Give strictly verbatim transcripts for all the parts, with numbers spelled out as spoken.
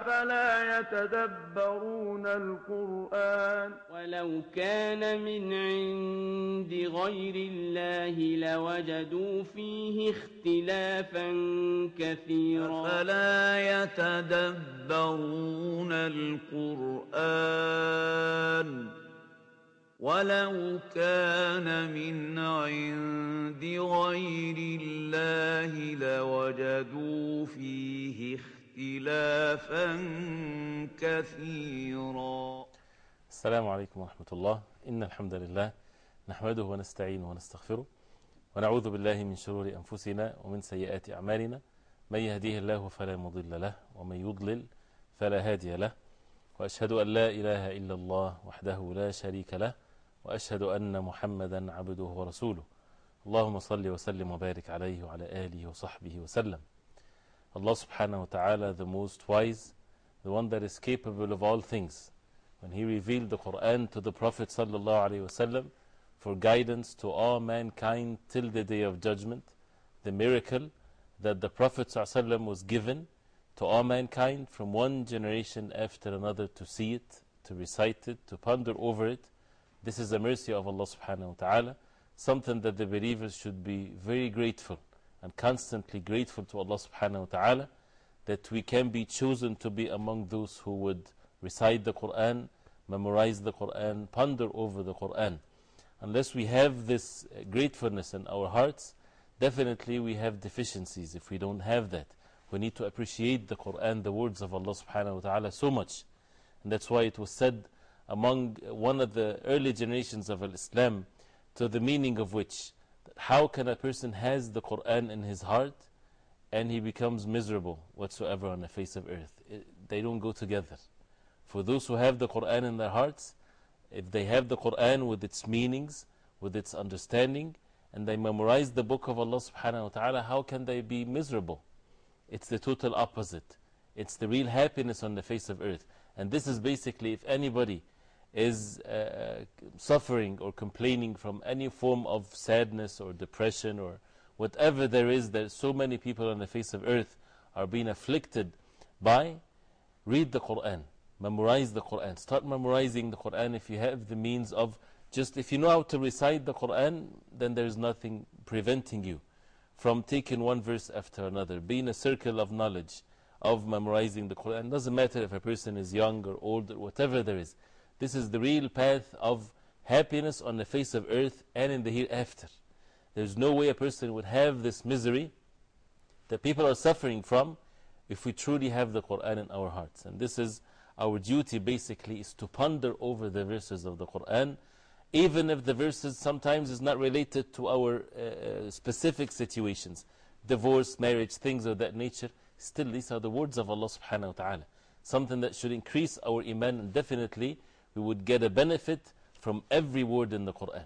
أفلا يتدبرون القرآن ولو كان من عند غير الله لوجدوا فيه اختلافا كثيرا أفلا يتدبرون القرآن ولو كان من عند غير الله لوجدوا فيه اختلافا كثيرا. السلام عليكم ورحمة الله. إن الحمد لله نحمده ونستعينه ونستغفره ونعوذ بالله من شرور أنفسنا ومن سيئات أعمالنا، من يهديه الله فلا مضل له ومن يضلل فلا هادي له، وأشهد أن لا إله إلا الله وحده لا شريك له، وأشهد أن محمدا عبده ورسوله. اللهم صل وسلم وبارك عليه وعلى آله وصحبه وسلم. Allah subhanahu wa ta'ala, the most wise, the one that is capable of all things, when He revealed the Quran to the Prophet sallallahu alaihi wasallam for guidance to all mankind till the day of judgment, the miracle that the Prophet sallallahu alaihi wasallam was given to all mankind from one generation after another to see it, to recite it, to ponder over it. This is the mercy of Allah subhanahu wa ta'ala, something that the believers should be very grateful and constantly grateful to Allah subhanahu wa ta'ala, that we can be chosen to be among those who would recite the Quran, memorize the Quran, ponder over the Quran. Unless we have this gratefulness in our hearts, definitely we have deficiencies. If we don't have that, we need to appreciate the Quran, the words of Allah subhanahu wa ta'ala, so much. And that's why it was said among one of the early generations of Islam, to the meaning of which, how can a person has the Quran in his heart and he becomes miserable whatsoever on the face of earth? It, they don't go together. For those who have the Quran in their hearts, if they have the Quran with its meanings, with its understanding, and they memorize the book of Allah subhanahu wa ta'ala, how can they be miserable? It's the total opposite. It's the real happiness on the face of earth. And this is basically, if anybody is uh, suffering or complaining from any form of sadness or depression or whatever there is that so many people on the face of earth are being afflicted by, read the Quran, memorize the Quran, start memorizing the Quran. If you have the means of just, if you know how to recite the Quran, then there is nothing preventing you from taking one verse after another, being a circle of knowledge of memorizing the Quran. It doesn't matter if a person is young or old or whatever there is. This is the real path of happiness on the face of earth and in the hereafter. There's no way a person would have this misery that people are suffering from if we truly have the Quran in our hearts. And this is our duty, basically, is to ponder over the verses of the Quran, even if the verses sometimes is not related to our uh, specific situations, divorce, marriage, things of that nature. Still, these are the words of Allah subhanahu wa ta'ala, something that should increase our iman, and definitely we would get a benefit from every word in the Quran.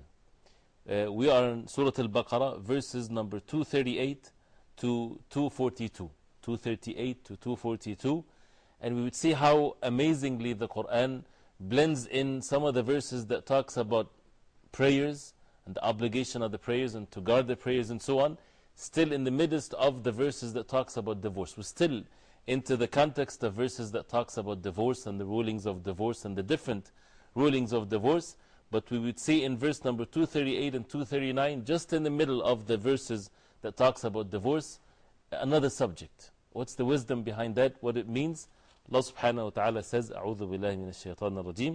Uh, we are in Surah Al-Baqarah, verses number two thirty-eight to two forty-two. two thirty-eight to two forty-two. And we would see how amazingly the Quran blends in some of the verses that talks about prayers and the obligation of the prayers and to guard the prayers and so on, still in the midst of the verses that talks about divorce. We're still into the context of verses that talks about divorce and the rulings of divorce and the different rulings of divorce. But we would see in verse number two thirty-eight and two thirty-nine, just in the middle of the verses that talks about divorce, another subject. What's the wisdom behind that? What it means? Allah subhanahu wa ta'ala says, أعوذ بالله من الشيطان الرجيم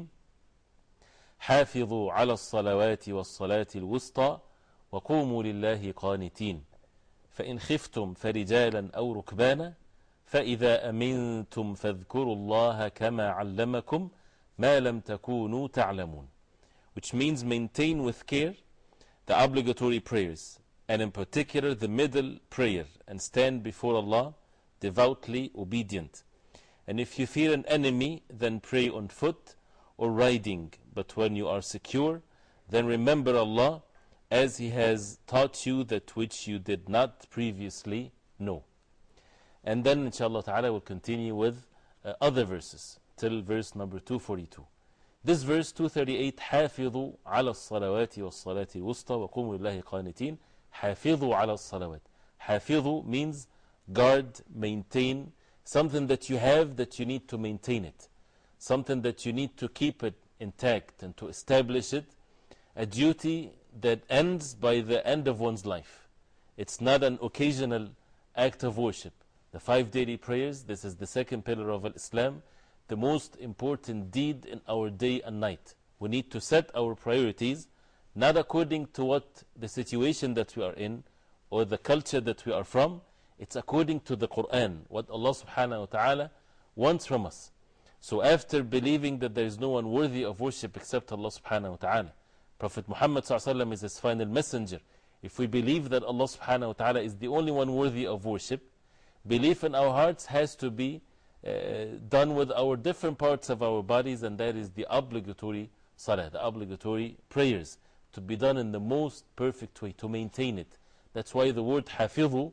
حافظوا على الصلوات والصلاة الوسطى وقوموا لله قانتين فإن خفتم فرجالا أو ركبانا فإذا أمنتم فاذكروا الله كما علمكم ما لم تكونوا تعلمون. Which means maintain with care the obligatory prayers, and in particular the middle prayer, and stand before Allah devoutly obedient. And if you fear an enemy, then pray on foot or riding. But when you are secure, then remember Allah as He has taught you that which you did not previously know. And then inshallah ta'ala we'll continue with uh, other verses till verse number two forty-two. This verse two thirty-eight, حافظوا على الصلوات والصلاة الوسطى وقوموا لله قانتين. حافظوا على الصلوات. حافظوا means guard, maintain, something that you have that you need to maintain it, something that you need to keep it intact and to establish it, a duty that ends by the end of one's life. It's not an occasional act of worship. The five daily prayers, this is the second pillar of Islam, the most important deed in our day and night. We need to set our priorities not according to what the situation that we are in or the culture that we are from. It's according to the Quran, what Allah subhanahu wa ta'ala wants from us. So after believing that there is no one worthy of worship except Allah subhanahu wa ta'ala, Prophet Muhammad sallallahu alaihi wasallam is his final messenger. If we believe that Allah subhanahu wa ta'ala is the only one worthy of worship, belief in our hearts has to be uh, done with our different parts of our bodies, and that is the obligatory salah, the obligatory prayers, to be done in the most perfect way, to maintain it. That's why the word hafidhu,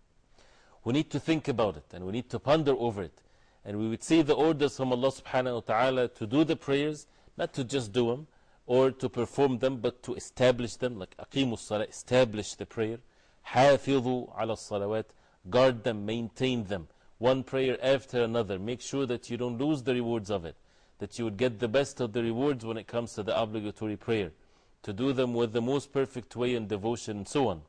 we need to think about it and we need to ponder over it. And we would see the orders from Allah subhanahu wa ta'ala to do the prayers, not to just do them or to perform them, but to establish them, like aqimus salah, establish the prayer. Hafidhu ala salawat, guard them, maintain them, one prayer after another. Make sure that you don't lose the rewards of it, that you would get the best of the rewards when it comes to the obligatory prayer, to do them with the most perfect way and devotion and so on.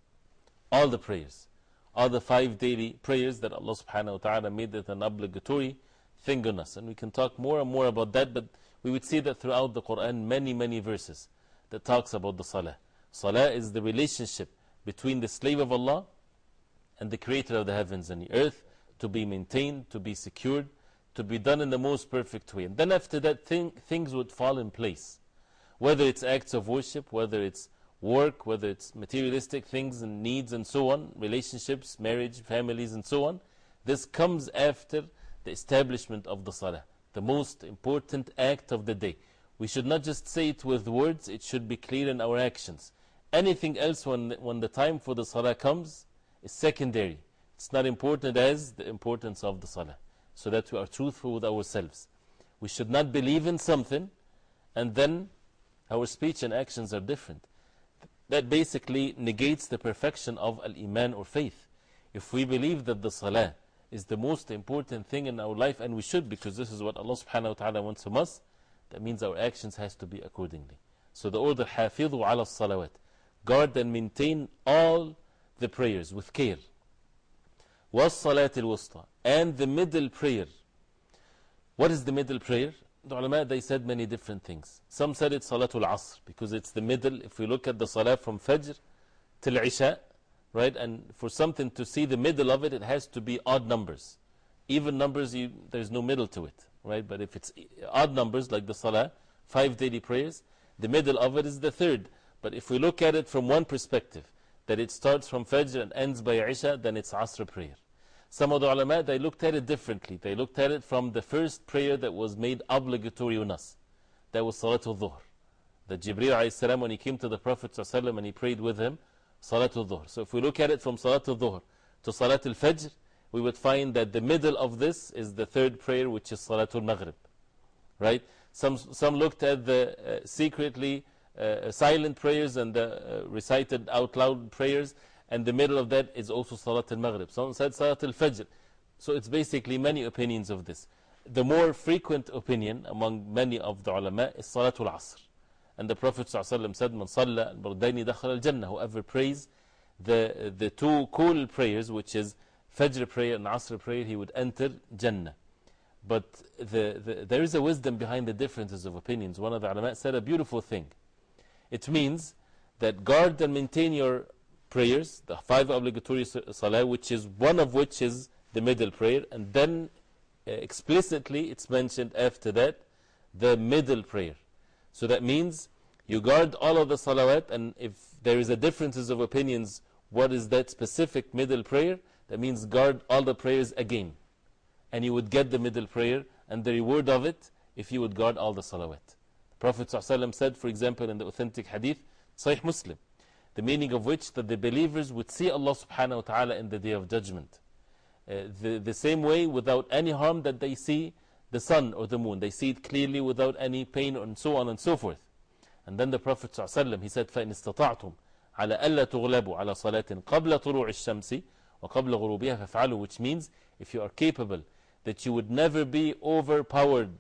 All the prayers, all the five daily prayers that Allah subhanahu wa ta'ala made it an obligatory thing on us. And we can talk more and more about that, but we would see that throughout the Quran, many, many verses that talks about the salah. Salah is the relationship between the slave of Allah and the creator of the heavens and the earth, to be maintained, to be secured, to be done in the most perfect way. And then after that, thing, things would fall in place. Whether it's acts of worship, whether it's work, whether it's materialistic things and needs and so on, relationships, marriage, families and so on, this comes after the establishment of the salah, the most important act of the day. We should not just say it with words, it should be clear in our actions. Anything else, when, when the time for the salah comes, is secondary. It's not important as the importance of the salah, so that we are truthful with ourselves. We should not believe in something and then our speech and actions are different. That basically negates the perfection of al-Iman or faith. If we believe that the salah is the most important thing in our life, and we should, because this is what Allah subhanahu wa ta'ala wants from us, that means our actions has to be accordingly. So the order, hafidhu ala salawat, guard and maintain all the prayers with care. Was salat al-wusta, and the middle prayer. What is the middle prayer? The ulama, they said many different things. Some said it's Salatul Asr, because it's the middle. If we look at the Salah from Fajr till Isha, right, and for something to see the middle of it, it has to be odd numbers. Even numbers, you, there's no middle to it, right? But if it's odd numbers, like the Salah, five daily prayers, the middle of it is the third. But if we look at it from one perspective, that it starts from Fajr and ends by Isha, then it's Asr prayer. Some of the ulama, they looked at it differently. They looked at it from the first prayer that was made obligatory on us. That was Salatul Dhuhr. That Jibreel alayhi salam, when he came to the Prophet ﷺ and he prayed with him, Salatul Dhuhr. So if we look at it from Salatul Dhuhr to Salatul Fajr, we would find that the middle of this is the third prayer, which is Salatul Maghrib. Right? Some, some looked at the uh, secretly uh, silent prayers and the uh, recited out loud prayers, and the middle of that is also Salat al-Maghrib. Some said Salat al-Fajr. So it's basically many opinions of this. The more frequent opinion among many of the ulama is Salat al-Asr. And the Prophet ﷺ said, Man salla al-Bardayni dakhal al-Jannah. Whoever prays the, the two cool prayers, which is Fajr prayer and Asr prayer, he would enter Jannah. But the, the, there is a wisdom behind the differences of opinions. One of the ulama said a beautiful thing. It means that guard and maintain your prayers, the five obligatory salah, which is one of which is the middle prayer, and then uh, explicitly it's mentioned after that the middle prayer. So that means you guard all of the salawat, and if there is a differences of opinions what is that specific middle prayer, that means guard all the prayers again, and you would get the middle prayer and the reward of it if you would guard all the salawat. The Prophet ﷺ said, for example, in the authentic hadith, Sahih Muslim, the meaning of which that the believers would see Allah subhanahu wa ta'ala in the day of judgment. Uh, the, the same way, without any harm that they see the sun or the moon. They see it clearly without any pain, and so on and so forth. And then the Prophet ﷺ, he said, فَإِنِ اسْتَطَعْتُمْ عَلَى أَلَّا تُغْلَبُوا عَلَى صَلَاةٍ قَبْلَ طُلُوعِ الشَّمْسِ وَقَبْلَ غُرُوبِهَا فَافْعَلُوا, which means, if you are capable, that you would never be overpowered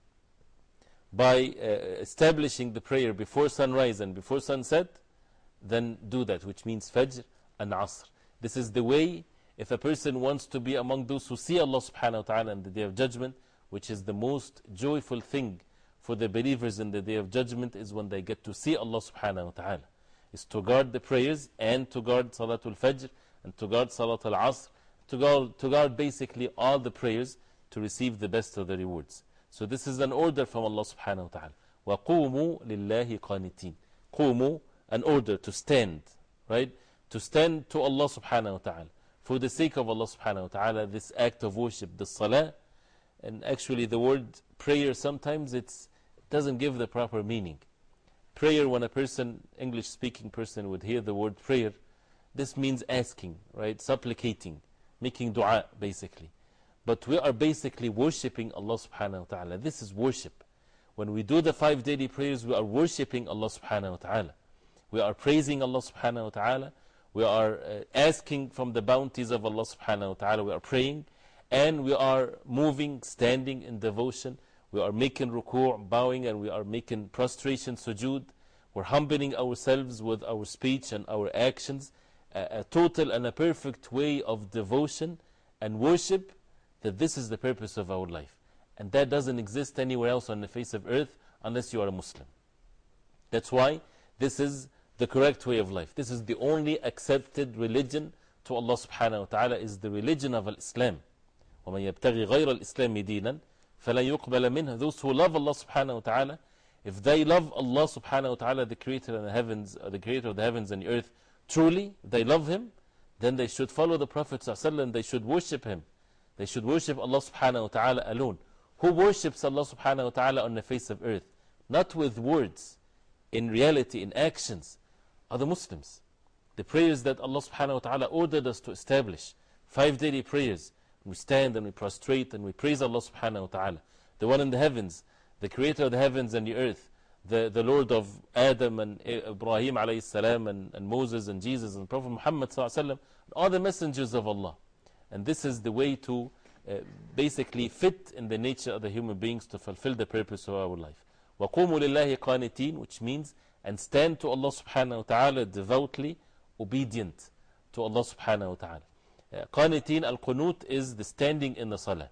by uh, establishing the prayer before sunrise and before sunset, then do that, which means Fajr and Asr. This is the way, if a person wants to be among those who see Allah subhanahu wa ta'ala on the Day of Judgment, which is the most joyful thing for the believers in the Day of Judgment, is when they get to see Allah subhanahu wa ta'ala, is to guard the prayers and to guard Salatul Fajr and to guard Salatul Asr, to guard, to guard basically all the prayers to receive the best of the rewards. So this is an order from Allah subhanahu wa ta'ala. وَقُومُوا لِلَّهِ قَانِتِينَ. قُومُوا, an order to stand, right? To stand to Allah subhanahu wa ta'ala. For the sake of Allah subhanahu wa ta'ala, this act of worship, the salah, and actually the word prayer sometimes it's, it doesn't give the proper meaning. Prayer, when a person, English speaking person, would hear the word prayer, this means asking, right? Supplicating, making dua basically. But we are basically worshipping Allah subhanahu wa ta'ala. This is worship. When we do the five daily prayers, we are worshipping Allah subhanahu wa ta'ala. We are praising Allah subhanahu wa ta'ala. We are uh, asking from the bounties of Allah subhanahu wa ta'ala. We are praying. And we are moving, standing in devotion. We are making ruku', bowing, and we are making prostration, sujood. We're humbling ourselves with our speech and our actions. A, a total and a perfect way of devotion and worship, that this is the purpose of our life. And that doesn't exist anywhere else on the face of earth unless you are a Muslim. That's why this is the correct way of life. This is the only accepted religion to Allah subhanahu wa ta'ala, is the religion of Islam. وَمَنْ يَبْتَغِي غَيْرَ الْإِسْلَامِ دِينًا فَلَا يُقْبَلَ مِنْهُ. Those who love Allah subhanahu wa ta'ala, if they love Allah subhanahu wa ta'ala, the creator of the heavens, or the creator of the heavens and the earth, truly, they love Him, then they should follow the Prophet sallallahu alaihi wasallam, they should worship Him. They should worship Allah subhanahu wa ta'ala alone. Who worships Allah subhanahu wa ta'ala on the face of earth? Not with words, in reality, in actions, are the Muslims. The prayers that Allah subhanahu wa ta'ala ordered us to establish, five daily prayers, we stand and we prostrate and we praise Allah subhanahu wa ta'ala. The one in the heavens, the creator of the heavens and the earth, the, the Lord of Adam and Ibrahim alayhi salam, and, and Moses and Jesus and Prophet Muhammad sallallahu alaihi wasallam, all the messengers of Allah. And this is the way to uh, basically fit in the nature of the human beings to fulfill the purpose of our life. وَقُومُوا لِلَّهِ قَانِتِينَ, which means, and stand to Allah subhanahu wa ta'ala devoutly, obedient to Allah subhanahu wa ta'ala. Uh, Qanitin, al-Qunut, is the standing in the salah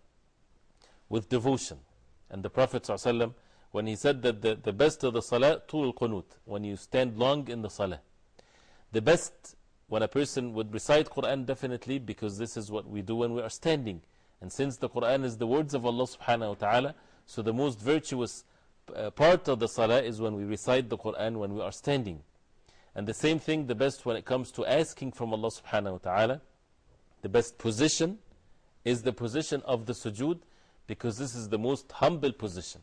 with devotion. And the Prophet sallallahu alaihi wasallam, when he said that the, the best of the salah, tul al-Qunut, when you stand long in the salah. The best, when a person would recite Quran, definitely, because this is what we do when we are standing. And since the Quran is the words of Allah subhanahu wa ta'ala, so the most virtuous uh, part of the salah is when we recite the Quran when we are standing. And the same thing, the best when it comes to asking from Allah subhanahu wa ta'ala, the best position is the position of the sujood, because this is the most humble position.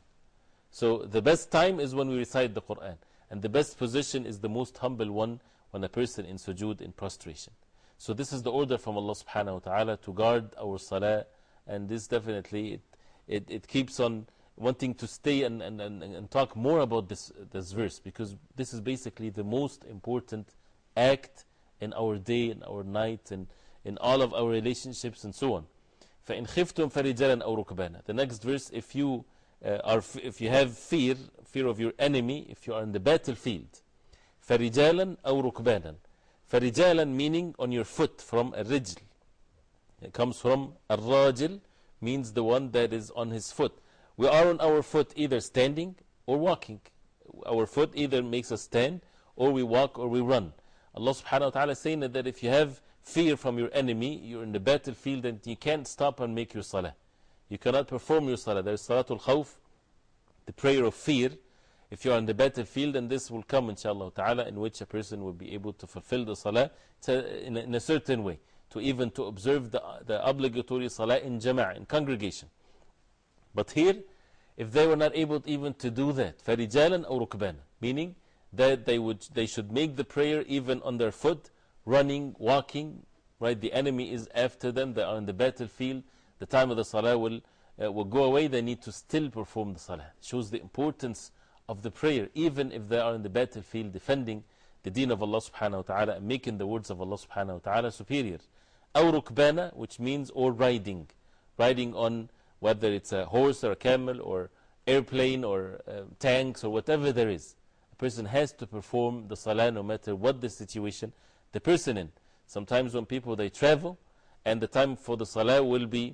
So the best time is when we recite the Quran. And the best position is the most humble one, when a person in sujood, in prostration. So this is the order from Allah subhanahu wa ta'ala to guard our salah. And this definitely, it, it, it keeps on wanting to stay and, and, and, and talk more about this, this verse, because this is basically the most important act in our day, in our night, and in all of our relationships and so on. فَإِنْ خِفْتُمْ فَرِجَالًا أَوْ رُكْبَانًا. The next verse, if you, uh, are, if you have fear, fear of your enemy, if you are in the battlefield, فَرِجَالًا أَوْ رُكْبَانًا. فَرِجَالًا meaning on your foot, from a rijl. It comes from al-rajil, means the one that is on his foot. We are on our foot either standing or walking. Our foot either makes us stand, or we walk, or we run. Allah subhanahu wa ta'ala is saying that if you have fear from your enemy, you're in the battlefield and you can't stop and make your salah. You cannot perform your salah. There is salatul khawf, the prayer of fear, if you are in the battlefield, and this will come inshallah ta'ala, in which a person will be able to fulfill the salah in a, in a certain way, to even to observe the, the obligatory salah in jama'ah, in congregation. But here, if they were not able even to do that, فَرِجَالًا أَوْ رُكْبَانًا, meaning that they, would, they should make the prayer even on their foot, running, walking, right? The enemy is after them, they are in the battlefield, the time of the salah will, uh, will go away, they need to still perform the salah. It shows the importance of the prayer, even if they are in the battlefield defending the deen of Allah subhanahu wa ta'ala and making the words of Allah subhanahu wa ta'ala superior. أَوْ رُكْبَانًا, which means or riding. riding on whether it's a horse or a camel or airplane or uh, tanks or whatever there is. A person has to perform the salah no matter what the situation the person in. Sometimes when people they travel and the time for the salah will be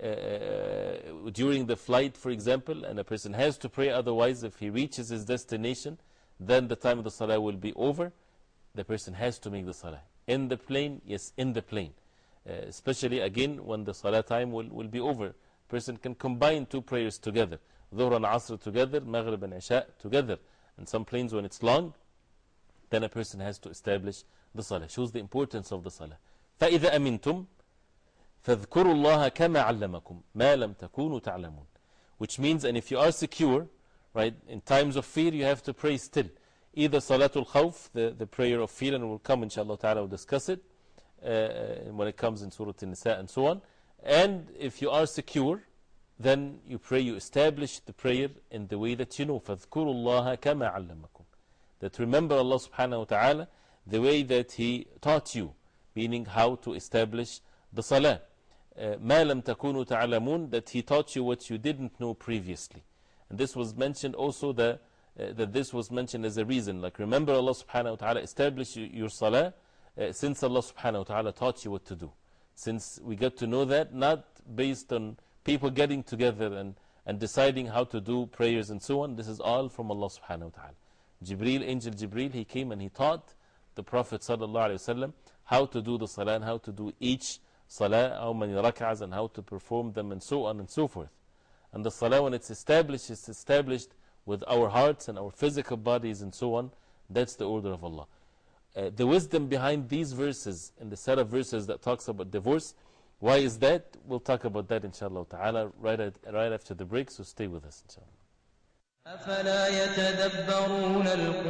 uh, during the flight, for example, and a person has to pray, otherwise if he reaches his destination, then the time of the salah will be over. The person has to make the salah. In the plane, yes, in the plane. Uh, especially again when the salah time will, will be over. Person can combine two prayers together. Dhuhr and Asr together, Maghrib and Isha together. And some planes when it's long, then a person has to establish the salah. Shows the importance of the salah. فَإِذَا أَمِنْتُمْ فَاذْكُرُوا اللَّهَ كَمَا عَلَّمَكُمْ مَا لَمْ تَكُونُوا تَعْلَمُونَ. Which means, and if you are secure, right, in times of fear you have to pray still. Either Salatul Khawf, the, the prayer of fear, and we'll come inshallah ta'ala, we'll discuss it uh, when it comes in Surah An-Nisa and so on. And if you are secure, then you pray, you establish the prayer in the way that you know. فَاذْكُرُوا اللَّهَ كَمَا عَلَّمَكُمْ. That remember Allah subhanahu wa ta'ala the way that He taught you, meaning how to establish the salah. Uh, مَا لَمْ تَكُونُوا تَعْلَمُونَ, that He taught you what you didn't know previously. And this was mentioned also, the, uh, that this was mentioned as a reason. Like remember Allah subhanahu wa ta'ala established your salah uh, since Allah subhanahu wa ta'ala taught you what to do. Since we get to know that, not based on people getting together and, and deciding how to do prayers and so on. This is all from Allah subhanahu wa ta'ala. Jibreel, Angel Jibreel, he came and he taught the Prophet sallallahu alayhi wa sallam how to do the salah and how to do each salah, how many rak'ahs and how to perform them and so on and so forth. And the salah, when it's established, it's established with our hearts and our physical bodies and so on. That's the order of Allah. Uh, the wisdom behind these verses and the set of verses that talks about divorce, why is that? We'll talk about that inshallah ta'ala right, at, right after the break, so stay with us inshallah. أفلا يتدبرون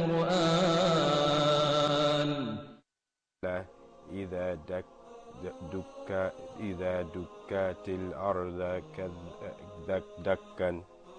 القرآن إذا دك دك إذا دكت الأرض دك دكا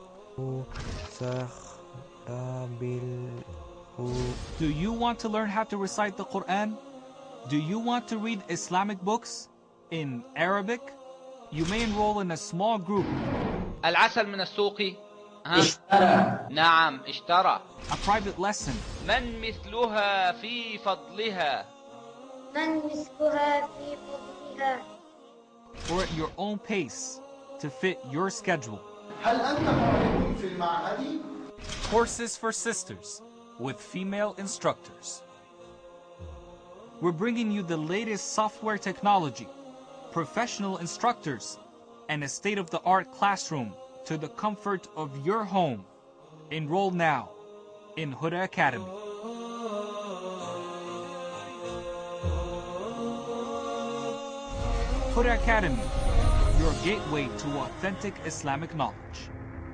Do you want to learn how to recite the Quran? Do you want to read Islamic books in Arabic? You may enroll in a small group. العسل من السوق اشترى نعم اشترى A private lesson. من مثلها في فضلها من مثلها في فضلها Or at your own pace to fit your schedule. هل أنت طالب في المعهد؟ Courses for sisters with female instructors. We're bringing you the latest software technology, professional instructors, and a state-of-the-art classroom to the comfort of your home. Enroll now in Huda Academy. Huda Academy, your gateway to authentic Islamic knowledge.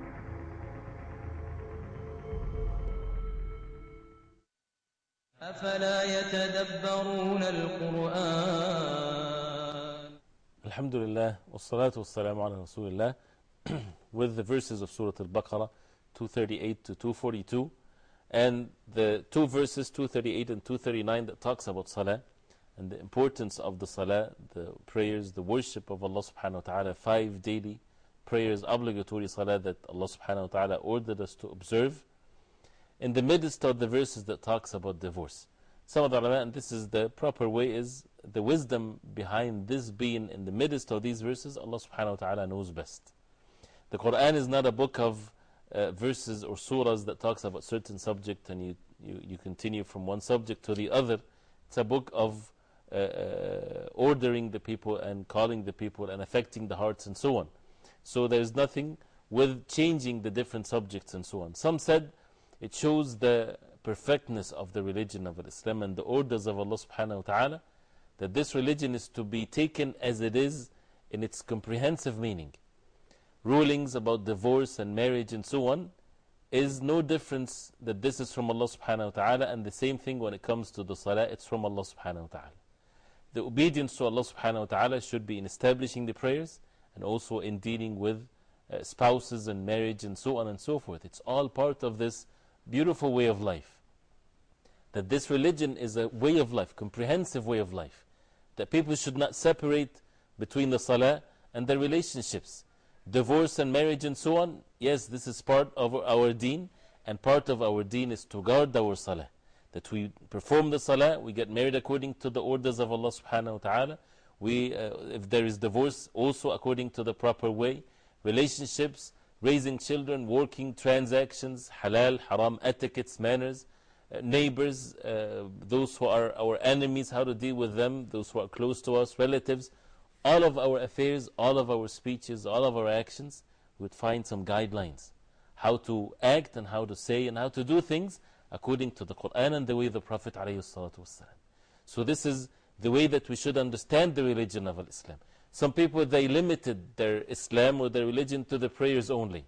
أفلا يتدبرون القرآن Alhamdulillah, wassalatu wassalamu ala Rasulillah. With the verses of Surah Al-Baqarah two thirty-eight to two forty-two, and the two verses two thirty-eight and two thirty-nine that talks about Salah and the importance of the Salah, the prayers, the worship of Allah subhanahu wa ta'ala, five daily prayers, obligatory Salah that Allah subhanahu wa ta'ala ordered us to observe. In the midst of the verses that talks about divorce, some of the ulama, and this is the proper way, is the wisdom behind this being in the midst of these verses, Allah subhanahu wa ta'ala knows best. The Quran is not a book of uh, verses or surahs that talks about certain subject and you, you, you continue from one subject to the other. It's a book of uh, uh, ordering the people and calling the people and affecting the hearts and so on. So there's nothing with changing the different subjects and so on. Some said it shows the perfectness of the religion of Islam and the orders of Allah subhanahu wa ta'ala, that this religion is to be taken as it is in its comprehensive meaning. Rulings about divorce and marriage and so on is no difference, that this is from Allah subhanahu wa ta'ala, and the same thing when it comes to the salah, it's from Allah subhanahu wa ta'ala. The obedience to Allah subhanahu wa ta'ala should be in establishing the prayers and also in dealing with uh, spouses and marriage and so on and so forth. It's all part of this beautiful way of life. That this religion is a way of life, comprehensive way of life. That people should not separate between the salah and their relationships. Divorce and marriage and so on, yes, this is part of our deen, and part of our deen is to guard our salah. That we perform the salah, we get married according to the orders of Allah subhanahu wa ta'ala. We, uh, if there is divorce, also according to the proper way. Relationships, raising children, working transactions, halal, haram, etiquettes, manners, uh, neighbors, uh, those who are our enemies, how to deal with them, those who are close to us, relatives. All of our affairs, all of our speeches, all of our actions, we would find some guidelines. How to act and how to say and how to do things according to the Quran and the way the Prophet ﷺ. So this is the way that we should understand the religion of Islam. Some people, they limited their Islam or their religion to the prayers only.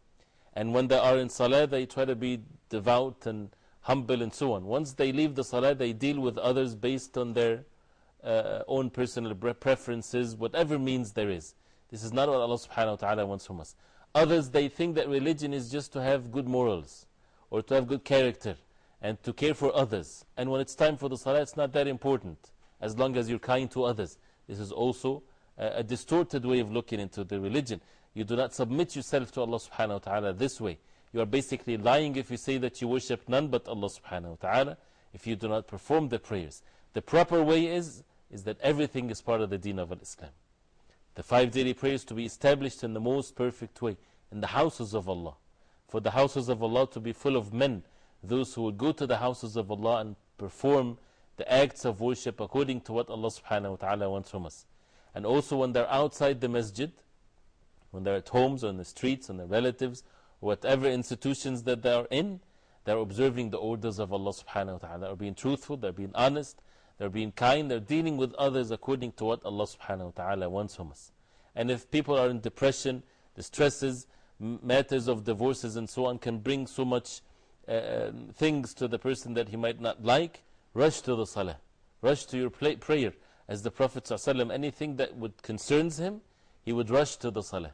And when they are in Salah, they try to be devout and humble and so on. Once they leave the Salah, they deal with others based on their uh, own personal preferences, whatever means there is. This is not what Allah subhanahu wa ta'ala wants from us. Others, they think that religion is just to have good morals or to have good character and to care for others. And when it's time for the Salah, it's not that important as long as you're kind to others. This is also a, a distorted way of looking into the religion. You do not submit yourself to Allah subhanahu wa ta'ala this way. You are basically lying if you say that you worship none but Allah subhanahu wa ta'ala, if you do not perform the prayers. The proper way is, is that everything is part of the deen of Islam. The five daily prayers to be established in the most perfect way in the houses of Allah. For the houses of Allah to be full of men, those who will go to the houses of Allah and perform the acts of worship according to what Allah subhanahu wa ta'ala wants from us. And also when they're outside the masjid, when they're at homes or in the streets and their relatives, or whatever institutions that they are in, they're observing the orders of Allah subhanahu wa ta'ala. They're being truthful, they're being honest, they're being kind, they're dealing with others according to what Allah subhanahu wa ta'ala wants from us. And if people are in depression, distresses, matters of divorces and so on can bring so much uh, things to the person that he might not like, rush to the salah, rush to your prayer. As the Prophet ﷺ, anything that would concerns him, he would rush to the salah.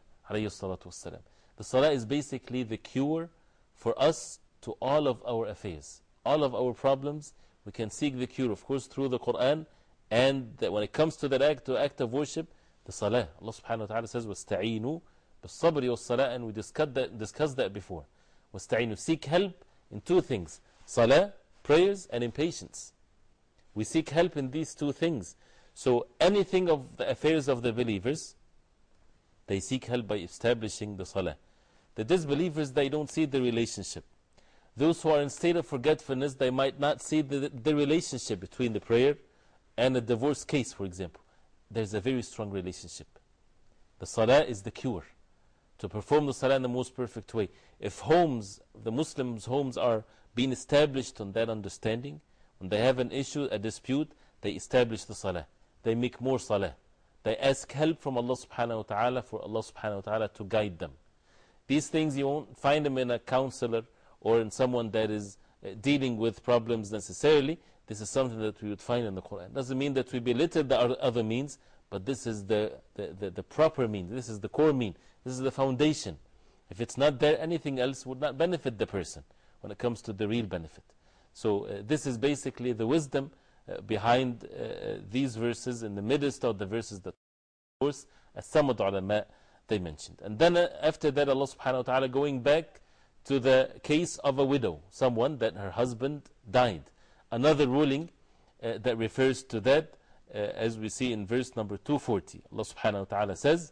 The salah is basically the cure for us to all of our affairs, all of our problems. We can seek the cure, of course, through the Quran. And that when it comes to that act, to act of worship, the salah, Allah subhanahu wa ta'ala says, وَاسْتَعِينُوا بِالصَّبْرِ وَالصَّلَاةِ, and we discussed that, discussed that before. وَاسْتَعِينُوا, seek help in two things: salah, prayers, and in patience. We seek help in these two things. So anything of the affairs of the believers, they seek help by establishing the salah. The disbelievers, they don't see the relationship. Those who are in state of forgetfulness, they might not see the, the relationship between the prayer and a divorce case, for example. There's a very strong relationship. The salah is the cure to perform the salah in the most perfect way. If homes, the Muslims' homes are being established on that understanding, when they have an issue, a dispute, they establish the salah. They make more salah. They ask help from Allah subhanahu wa ta'ala for Allah subhanahu wa ta'ala to guide them. These things you won't find them in a counselor or in someone that is dealing with problems necessarily. This is something that we would find in the Quran. Doesn't mean that we belittle the other means, but this is the, the, the, the proper mean. This is the core mean. This is the foundation. If it's not there, anything else would not benefit the person when it comes to the real benefit. So uh, this is basically the wisdom uh, behind uh, these verses, in the midst of the verses that, of course, as some of the ulama they mentioned. And then uh, after that, Allah subhanahu wa ta'ala going back to the case of a widow, someone that her husband died. Another ruling uh, that refers to that, uh, as we see in verse number two forty. Allah subhanahu wa ta'ala says,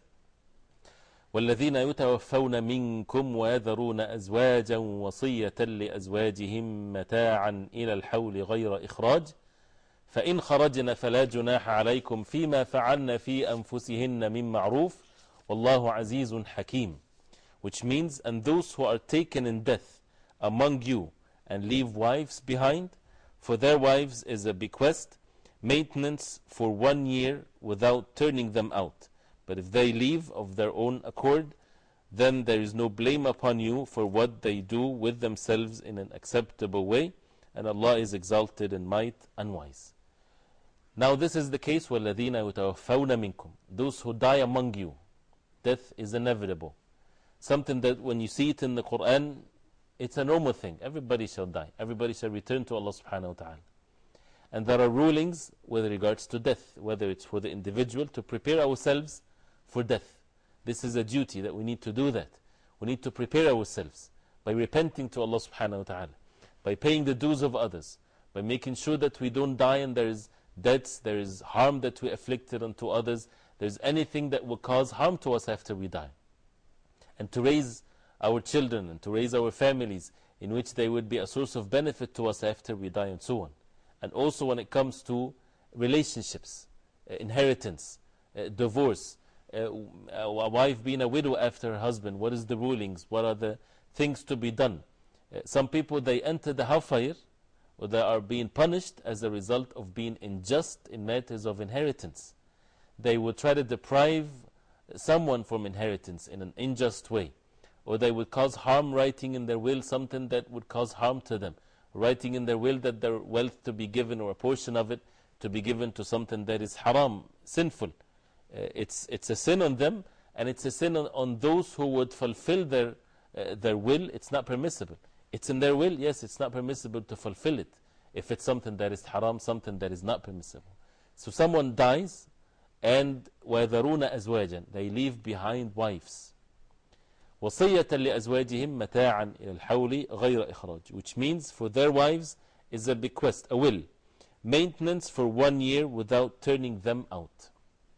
وَالَّذِينَ يُتَوَفَّوْنَ مِنْكُمْ وَيَذَرُونَ أَزْوَاجًا وَصِيَّةً لِأَزْوَاجِهِمْ مَتَاعًا إِلَى الْحَوْلِ غَيْرَ إِخْرَاجٍ فَإِنْ خَرَجْنَ فَلَا جُنَاحَ عَلَيْكُمْ فِيمَا فَعَلْنَ فِي أَنفُسِهِنَّ مِنْ مَعْرُوفٍ وَاللَّهُ عَزِيزٌ حَكِيمٌ. Which means, and those who are taken in death among you and leave wives behind, for their wives is a bequest, maintenance for one year without turning them out. But if they leave of their own accord, then there is no blame upon you for what they do with themselves in an acceptable way, and Allah is exalted in might and wise. Now this is the case, وَالَّذِينَ يُتَوَفَّوْنَ مِنْكُمْ, those who die among you. Death is inevitable. Something that when you see it in the Quran, it's a normal thing. Everybody shall die. Everybody shall return to Allah subhanahu wa ta'ala. And there are rulings with regards to death, whether it's for the individual to prepare ourselves for death. This is a duty that we need to do that. We need to prepare ourselves by repenting to Allah subhanahu wa ta'ala, by paying the dues of others, by making sure that we don't die and there is debts, there is harm that we afflicted unto others, there's anything that will cause harm to us after we die. And to raise our children and to raise our families in which they would be a source of benefit to us after we die and so on. And also when it comes to relationships, uh, inheritance, uh, divorce, uh, a wife being a widow after her husband, what is the rulings, what are the things to be done? Uh, some people, they enter the hellfire or they are being punished as a result of being unjust in matters of inheritance. They would try to deprive someone from inheritance in an unjust way, or they would cause harm writing in their will something that would cause harm to them, writing in their will that their wealth to be given or a portion of it to be given to something that is haram, sinful. Uh, it's, it's a sin on them, and it's a sin on, on those who would fulfill their, uh, their will. It's not permissible. It's in their will, yes, it's not permissible to fulfill it if it's something that is haram, something that is not permissible. So someone dies, and وَيَذَرُونَ أَزْوَاجًا, they leave behind wives. وَصِيَّةً لِأَزْوَاجِهِمْ مَتَاعًا إِلَى الْحَوْلِ غَيْرَ إِخْرَاجٍ, which means for their wives is a bequest, a will, maintenance for one year without turning them out.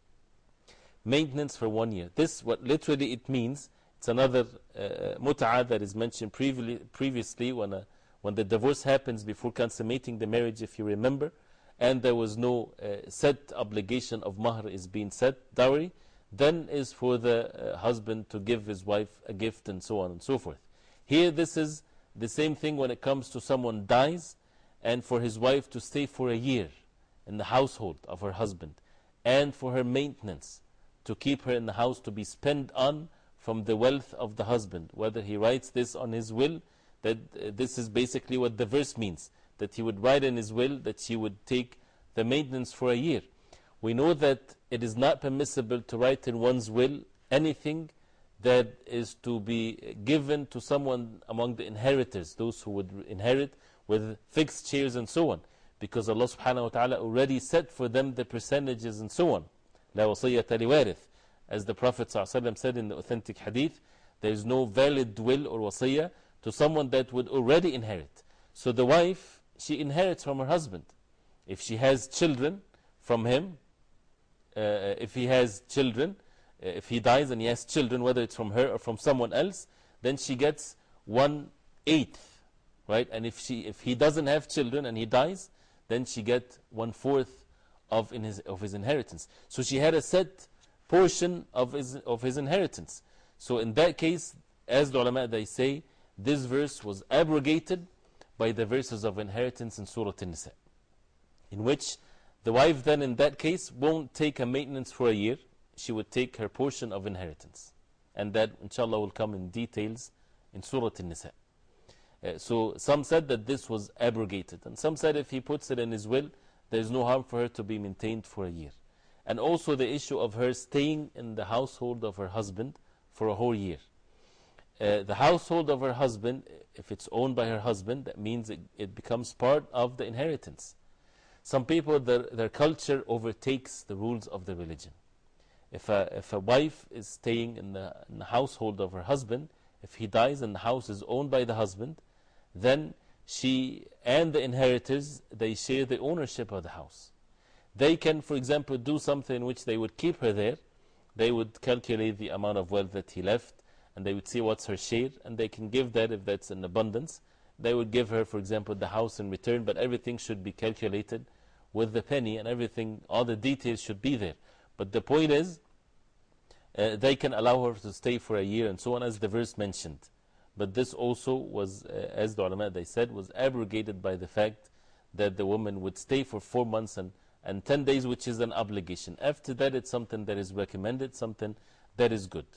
Maintenance for one year. This, what literally it means, it's another uh, mut'ah that is mentioned previously, previously when, a, when the divorce happens before consummating the marriage, if you remember, and there was no uh, set obligation of mahr is being set, dowry, then is for the uh, husband to give his wife a gift and so on and so forth. Here this is the same thing when it comes to someone dies and for his wife to stay for a year in the household of her husband, and for her maintenance, to keep her in the house to be spent on from the wealth of the husband. Whether he writes this on his will, that uh, this is basically what the verse means, that he would write in his will that she would take the maintenance for a year. We know that it is not permissible to write in one's will anything that is to be given to someone among the inheritors, those who would inherit with fixed shares and so on, because Allah subhanahu wa ta'ala already set for them the percentages and so on. لا وصية لوارث, as the Prophet ﷺ said in the authentic hadith, there is no valid will or wasiyah to someone that would already inherit. So the wife, she inherits from her husband. If she has children from him, uh, if he has children, uh, if he dies and he has children, whether it's from her or from someone else, then she gets one eighth, right? And if, she, if he doesn't have children and he dies, then she gets one fourth of, in his, of his inheritance. So she had a set portion of his, of his inheritance. So in that case, as the ulama, they say, this verse was abrogated by the verses of inheritance in Surah An-Nisa, in which the wife then in that case won't take a maintenance for a year. She would take her portion of inheritance. And that, inshallah, will come in details in Surah An-Nisa. Uh, so some said that this was abrogated, and some said if he puts it in his will, there's no harm for her to be maintained for a year. And also the issue of her staying in the household of her husband for a whole year. Uh, the household of her husband, if it's owned by her husband, that means it, it becomes part of the inheritance. Some people, their, their culture overtakes the rules of the religion. If a, if a wife is staying in the, in the household of her husband, if he dies and the house is owned by the husband, then she and the inheritors, they share the ownership of the house. They can, for example, do something in which they would keep her there. They would calculate the amount of wealth that he left, and they would see what's her share, and they can give that if that's in abundance. They would give her, for example, the house in return, but everything should be calculated with the penny, and everything, all the details should be there. But the point is, uh, they can allow her to stay for a year and so on, as the verse mentioned. But this also was, uh, as the ulama, they said, was abrogated by the fact that the woman would stay for four months and, and ten days, which is an obligation. After that, it's something that is recommended, something that is good.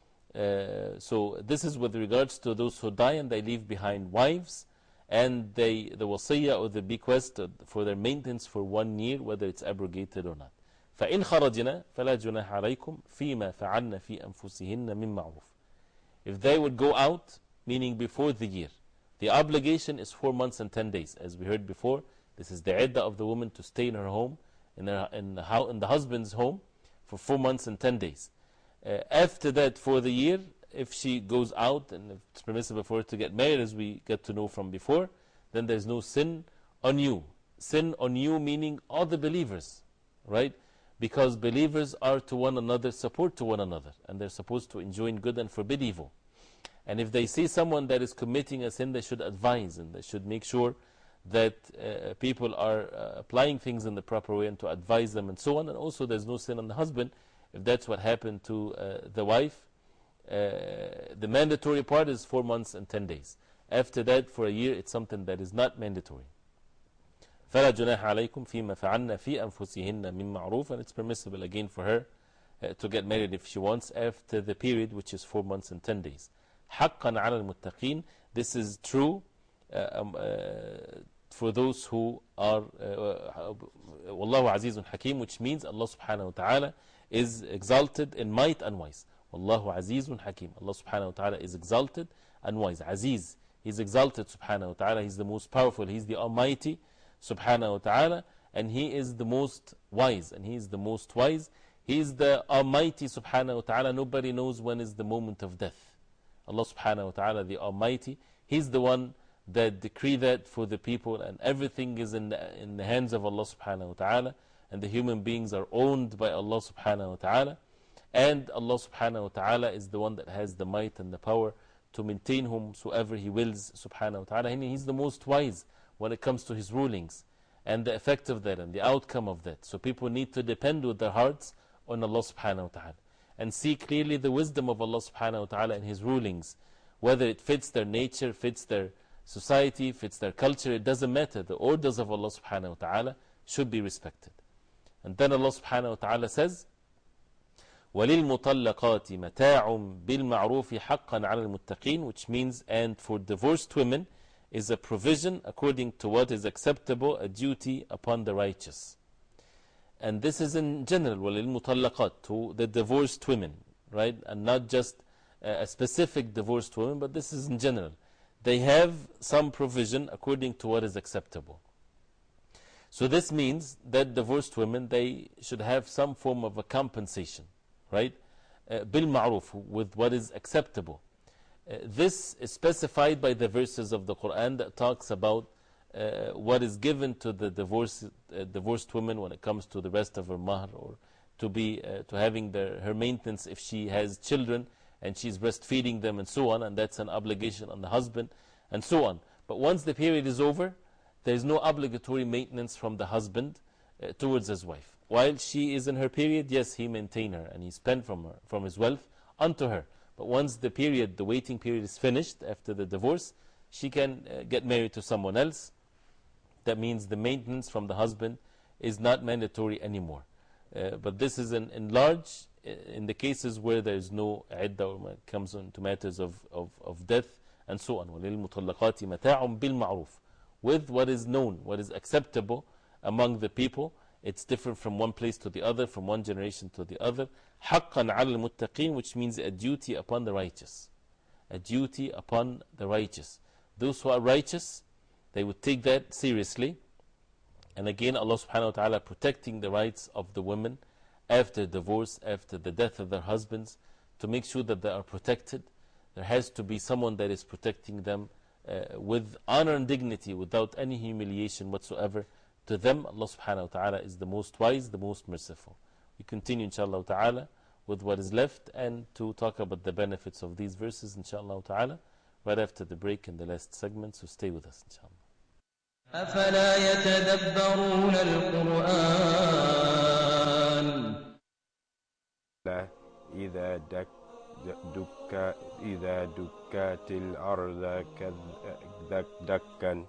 Uh, so this is with regards to those who die and they leave behind wives, and they, the wasiyah or the bequest for their maintenance for one year, whether it's abrogated or not. فَإِنْ خَرَجْنَا فَلَا جُنَاحَ عَلَيْكُمْ فِيمَا فَعَلْنَ فِي أَنفُسِهِنَّ مِنْ مَعْرُوفٍ. If they would go out, meaning before the year, the obligation is four months and ten days. As we heard before, this is the iddah of the woman to stay in her home, in, her, in, the, in the husband's home, for four months and ten days. Uh, after that, for the year, if she goes out and if it's permissible for her to get married, as we get to know from before, then there's no sin on you. Sin on you meaning all the believers, right? Because believers are to one another, support to one another, and they're supposed to enjoin good and forbid evil. And if they see someone that is committing a sin, they should advise and they should make sure that uh, people are uh, applying things in the proper way and to advise them and so on. And also there's no sin on the husband if that's what happened to uh, the wife. Uh, the mandatory part is four months and ten days. After that, for a year, it's something that is not mandatory. فَلَا جُنَاحَ عَلَيْكُمْ فِي مَا فَعَلْنَا فِي أَنفُسِهِنَّ مِنْ مَعْرُوفٍ. And it's permissible again for her uh, to get married if she wants after the period, which is four months and ten days. حَقًّا عَلَى الْمُتَّقِينَ. This is true uh, um, uh, for those who are uh, Wallahu Azizun Hakim, which means Allah subhanahu wa ta'ala is exalted in might and wise. Wallahu Azizun Hakim. Allah subhanahu wa ta'ala is exalted and wise. Aziz, He's exalted subhanahu wa ta'ala. He's the most powerful. He's the Almighty subhanahu wa ta'ala. And He is the most wise. And He is the most wise. He is the Almighty subhanahu wa ta'ala. Nobody knows when is the moment of death. Allah subhanahu wa ta'ala, the Almighty, He's the one that decree that for the people, and everything is in the, in the hands of Allah subhanahu wa ta'ala, and the human beings are owned by Allah subhanahu wa ta'ala, and Allah subhanahu wa ta'ala is the one that has the might and the power to maintain whomsoever He wills subhanahu wa ta'ala, and He's the most wise when it comes to His rulings, and the effect of that, and the outcome of that. So people need to depend with their hearts on Allah subhanahu wa ta'ala, and see clearly the wisdom of Allah subhanahu wa ta'ala in His rulings, whether it fits their nature, fits their society, fits their culture, it doesn't matter. The orders of Allah subhanahu wa ta'ala should be respected. And then Allah subhanahu wa ta'ala says, وَلِلْمُطَلَّقَاتِ مَتَاعٌ بِالْمَعْرُوفِ حَقًّا عَلَى الْمُتَّقِينَ, which means, and for divorced women is a provision according to what is acceptable, a duty upon the righteous. And this is in general, وَلِلْمُطَلَّقَاتِ, to the divorced women, right? And not just a specific divorced woman, but this is in general. They have some provision according to what is acceptable. So this means that divorced women, they should have some form of a compensation, right? Uh, bil ma'ruf, with what is acceptable. Uh, this is specified by the verses of the Quran that talks about uh, what is given to the divorced, uh, divorced woman when it comes to the rest of her mahr, or to, be, uh, to having the, her maintenance if she has children and she's breastfeeding them and so on, and that's an obligation on the husband and so on. But once the period is over, there is no obligatory maintenance from the husband uh, towards his wife. While she is in her period, yes, he maintain her and he spend from her, from his wealth unto her. But once the period, the waiting period is finished after the divorce, she can uh, get married to someone else. That means the maintenance from the husband is not mandatory anymore. Uh, but this is in, in large, in the cases where there is no iddah, when it comes on to matters of, of, of death and so on. وَلِلْمُطَلَّقَاتِ مَتَاعٌ بِالْمَعْرُوفِ, with what is known, what is acceptable among the people. It's different from one place to the other, from one generation to the other. حَقًّا عَلَى الْمُتَّقِينَ, which means a duty upon the righteous. A duty upon the righteous. Those who are righteous, they would take that seriously. And again, Allah subhanahu wa ta'ala protecting the rights of the women after divorce, after the death of their husbands, to make sure that they are protected. There has to be someone that is protecting them uh, with honor and dignity, without any humiliation whatsoever to them. Allah subhanahu wa ta'ala is the most wise, the most merciful. We continue inshaAllah ta'ala with what is left, and to talk about the benefits of these verses inshaAllah ta'ala right after the break in the last segment. So stay with us inshaAllah. أفلا يتدبرون القرآن إذا دك دك إذا دكت الأرض دك دكا.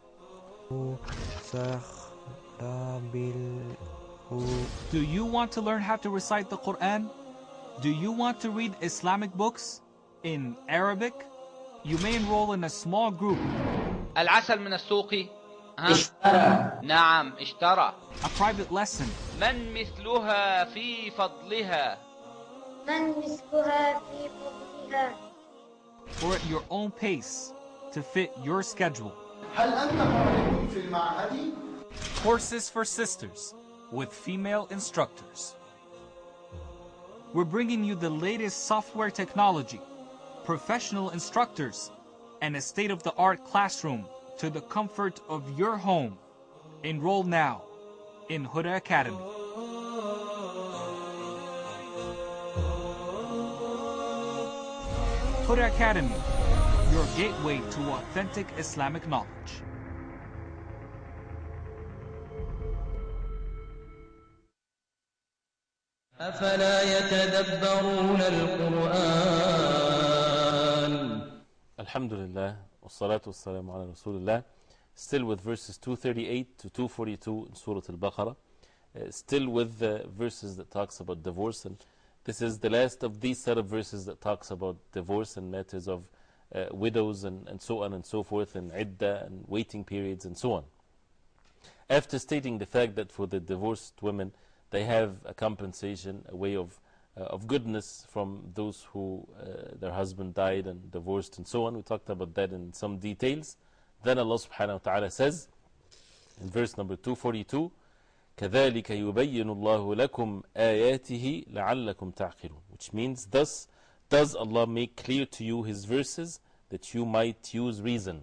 Do you want to learn how to recite the Quran? Do you want to read Islamic books in Arabic? You may enroll in a small group. العسل من السوق. اشترى. نعم اشترى. A private lesson. من مثلها في فضلها. من مثلها في فضلها. Or at your own pace to fit your schedule. هل أنت قارئ في المعهد؟ Courses for sisters with female instructors. We're bringing you the latest software technology, professional instructors, and a state-of-the-art classroom to the comfort of your home. Enroll now in Huda Academy. Huda Academy, your gateway to authentic Islamic knowledge. أفلا يتدبرون القرآن. Alhamdulillah, wassalatu wassalamu ala Rasulullah. Still with verses two thirty-eight to two forty-two in Surah Al-Baqarah. Uh, still with the verses that talks about divorce. And this is the last of these set of verses that talks about divorce and matters of uh, widows and, and so on and so forth, and iddah and waiting periods and so on. After stating the fact that for the divorced women, they have a compensation, a way of, uh, of goodness from those who uh, their husband died and divorced and so on. We talked about that in some details. Then Allah subhanahu wa ta'ala says in verse number two forty-two, كَذَلِكَ يُبَيِّنُ اللَّهُ لَكُمْ آيَاتِهِ لَعَلَّكُمْ تَعْقِلُونَ. Which means, thus does Allah make clear to you His verses that you might use reason.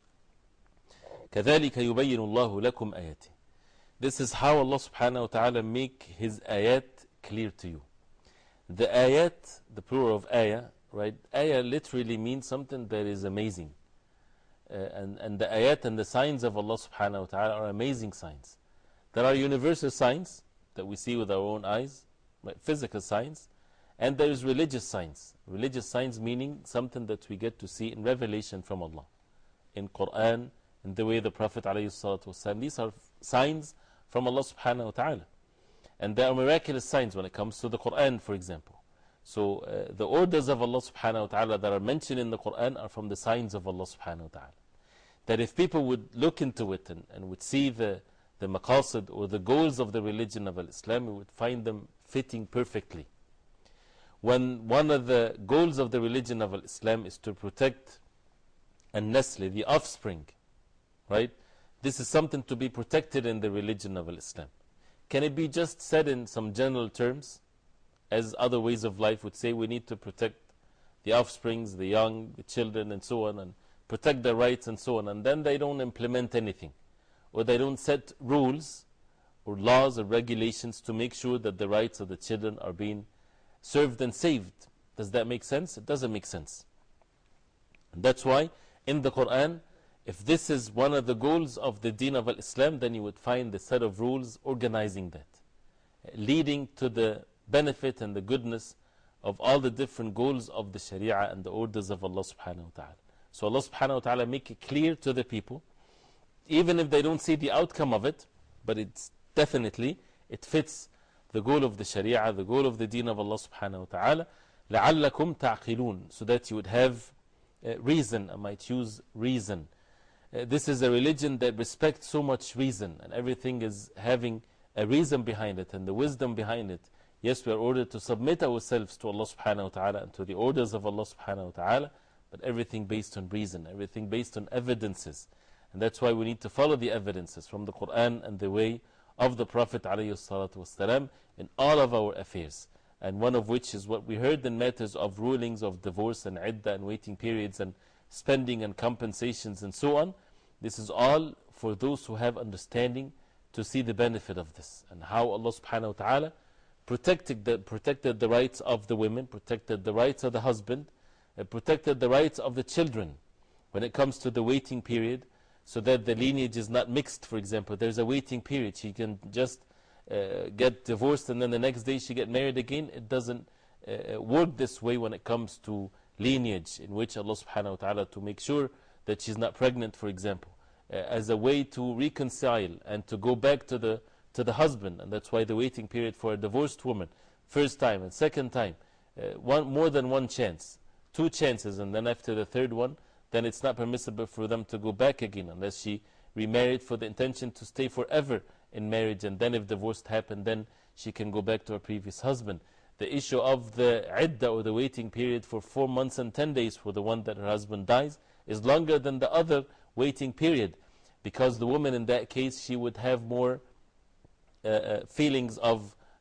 كَذَلِكَ يُبَيِّنُ اللَّهُ لَكُمْ آيَاتِهِ. This is how Allah subhanahu wa ta'ala make His ayat clear to you. The ayat, the plural of ayah, right? Ayah literally means something that is amazing. Uh, and, and the ayat and the signs of Allah subhanahu wa ta'ala are amazing signs. There are universal signs that we see with our own eyes, right? Physical signs, and there is religious signs. Religious signs meaning something that we get to see in revelation from Allah, in Quran, in the way the Prophet ﷺ. These are signs from Allah subhanahu wa ta'ala. And there are miraculous signs when it comes to the Quran, for example. So uh, the orders of Allah subhanahu wa ta'ala that are mentioned in the Quran are from the signs of Allah subhanahu wa ta'ala. That if people would look into it and, and would see the, the maqasid or the goals of the religion of Islam, we would find them fitting perfectly. When one of the goals of the religion of Islam is to protect an-nasl, the offspring, right? This is something to be protected in the religion of Islam. Can it be just said in some general terms, as other ways of life would say? We need to protect the offsprings, the young, the children, and so on, and protect their rights and so on, and then they don't implement anything, or they don't set rules or laws or regulations to make sure that the rights of the children are being served and saved. Does that make sense? It doesn't make sense. And that's why in the Quran, if this is one of the goals of the deen of Islam, then you would find the set of rules organizing that, leading to the benefit and the goodness of all the different goals of the Sharia and the orders of Allah subhanahu wa ta'ala. So Allah subhanahu wa ta'ala make it clear to the people, even if they don't see the outcome of it, but it's definitely, it fits the goal of the Sharia, the goal of the deen of Allah subhanahu wa ta'ala, لَعَلَّكُمْ تَعْقِلُونَ, so that you would have uh, reason. I might use reason. Uh, this is a religion that respects so much reason, and everything is having a reason behind it and the wisdom behind it. Yes, we are ordered to submit ourselves to Allah subhanahu wa ta'ala and to the orders of Allah subhanahu wa ta'ala, but everything based on reason, everything based on evidences. And that's why we need to follow the evidences from the Quran and the way of the Prophet ﷺ in all of our affairs. And one of which is what we heard in matters of rulings of divorce and iddah and waiting periods and spending and compensations and so on. This is all for those who have understanding to see the benefit of this, and how Allah subhanahu wa ta'ala protected the, protected the rights of the women, protected the rights of the husband, uh, protected the rights of the children when it comes to the waiting period, so that the lineage is not mixed. For example, there's a waiting period. She can just uh, get divorced and then the next day she get married again. It doesn't uh, work this way when it comes to lineage, in which Allah subhanahu wa ta'ala, to make sure that she's not pregnant, for example, uh, as a way to reconcile and to go back to the, to the husband. And that's why the waiting period for a divorced woman, first time and second time, uh, one, more than one chance, two chances, and then after the third one, then it's not permissible for them to go back again unless she remarried for the intention to stay forever in marriage. And then if divorce happened, then she can go back to her previous husband. The issue of the iddah, or the waiting period for four months and ten days for the one that her husband dies, is longer than the other waiting period, because the woman in that case, she would have more uh, uh, feelings of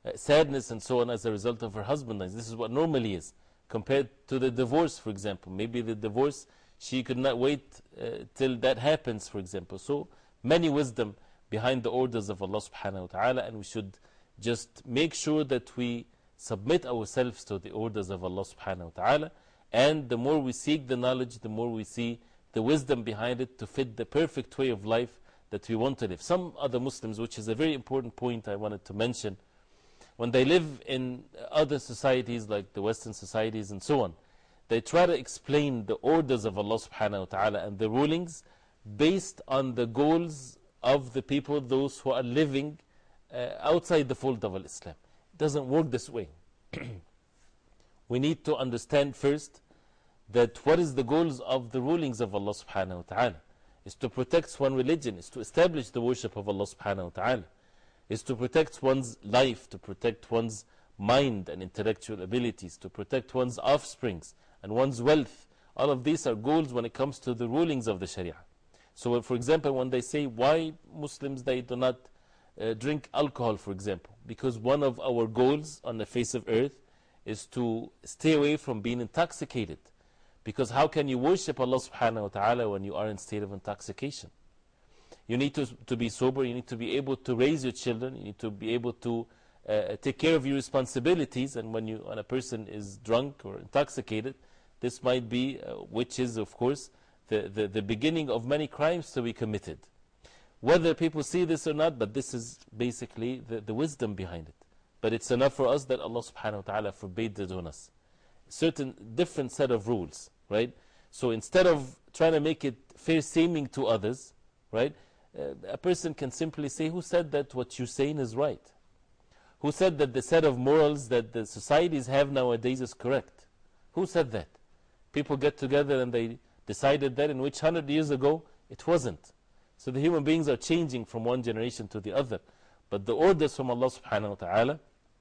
uh, sadness and so on as a result of her husband dying. This is what normally is, compared to the divorce, for example. Maybe the divorce, she could not wait uh, till that happens, for example. So many wisdom behind the orders of Allah subhanahu wa ta'ala, and we should just make sure that we submit ourselves to the orders of Allah subhanahu wa ta'ala. And the more we seek the knowledge, the more we see the wisdom behind it to fit the perfect way of life that we want to live. Some other Muslims, which is a very important point I wanted to mention, when they live in other societies like the Western societies and so on, they try to explain the orders of Allah subhanahu wa ta'ala and the rulings based on the goals of the people, those who are living uh, outside the fold of Islam. It doesn't work this way. We need to understand first that what is the goals of the rulings of Allah subhanahu wa ta'ala is to protect one religion, is to establish the worship of Allah subhanahu wa ta'ala, is to protect one's life, to protect one's mind and intellectual abilities, to protect one's offsprings and one's wealth. All of these are goals when it comes to the rulings of the Sharia. So for example, when they say why Muslims they do not uh, drink alcohol, for example, because one of our goals on the face of earth is to stay away from being intoxicated. Because how can you worship Allah subhanahu wa ta'ala when you are in state of intoxication? You need to, to be sober, you need to be able to raise your children, you need to be able to uh, take care of your responsibilities. And when, you, when a person is drunk or intoxicated, this might be, uh, which is of course the, the, the beginning of many crimes to be committed. Whether people see this or not, but this is basically the, the wisdom behind it. But it's enough for us that Allah subhanahu wa ta'ala forbade it on us. Certain different set of rules, right? So instead of trying to make it fair seeming to others, right? Uh, a person can simply say, who said that what you're saying is right? Who said that the set of morals that the societies have nowadays is correct? Who said that? People get together and they decided that, in which hundred years ago it wasn't. So the human beings are changing from one generation to the other. But the orders from Allah subhanahu wa ta'ala,